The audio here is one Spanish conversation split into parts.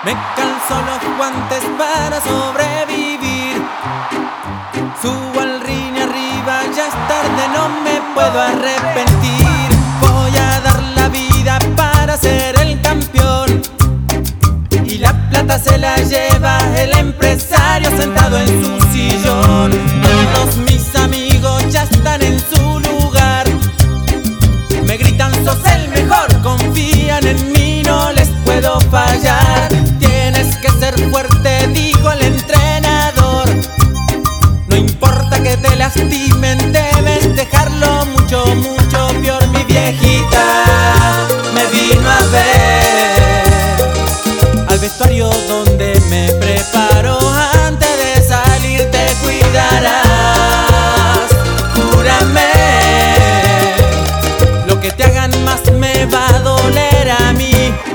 Me calzo los guantes para sobrevivir. Subo al ring arriba, ya es tarde, no me puedo arrepentir. Voy a dar la vida para ser el campeón, y la plata se la lleva el empresario sentado en su sillón. Todos mis amigos ya están en su lugar, me gritan sos el mejor, confían en mí, no les puedo fallar. Tienes que ser fuerte, dijo el entrenador, no importa que te lastimen, debes dejarlo mucho, mucho peor. Mi viejita me vino a ver al vestuario donde me preparo. Antes de salir te cuidarás, júrame, lo que te hagan más me va a doler a mí.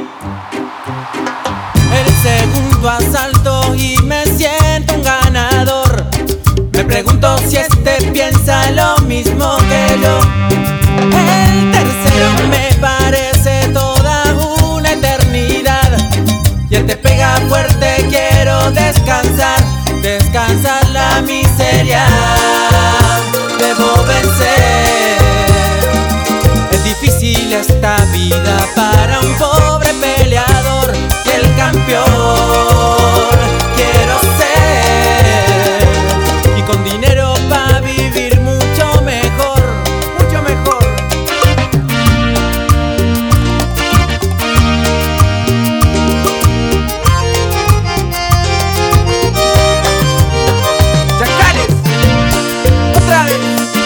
El segundo asalto y me siento un ganador. Me pregunto si este piensa lo mismo que yo. El tercero me parece toda una eternidad, y este pega fuerte, quiero descansar, descansar la miseria. Debo vencer, es difícil esta vida para un pobre peleador, y el campeón quiero ser, y con dinero pa' vivir mucho mejor, mucho mejor. ¡Chacales! ¡Otra vez!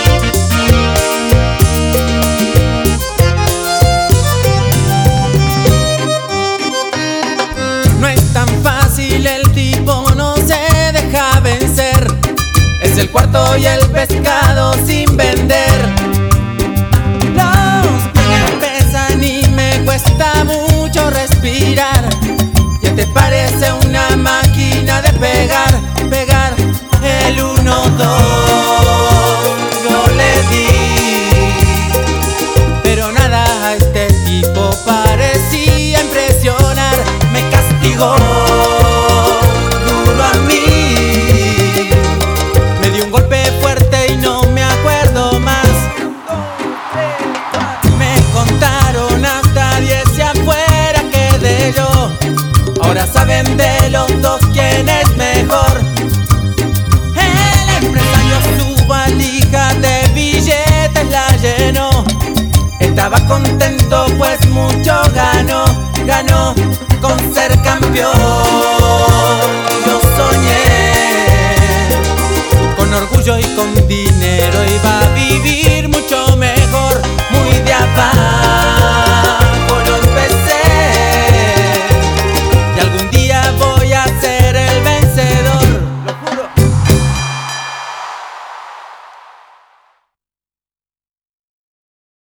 No es tan fácil, el tipo no se deja vencer. Es el cuarto y el pescado sin vender. Los pies pesan y me cuesta mucho respirar, y te parece una máquina de pegar, pegar. El 1-2 yo le di, pero nada, a este tipo parecía impresionar. Me castigó duro a mí, me dio un golpe fuerte y no me acuerdo más. Me contaron hasta 10 y afuera quedé yo. Ahora saben de los dos quién es mejor. El empresario su valija de billetes la llenó. Estaba contento pues mucho ganó, ganó con ser campeón. Yo soñé con orgullo y con dinero iba a vivir.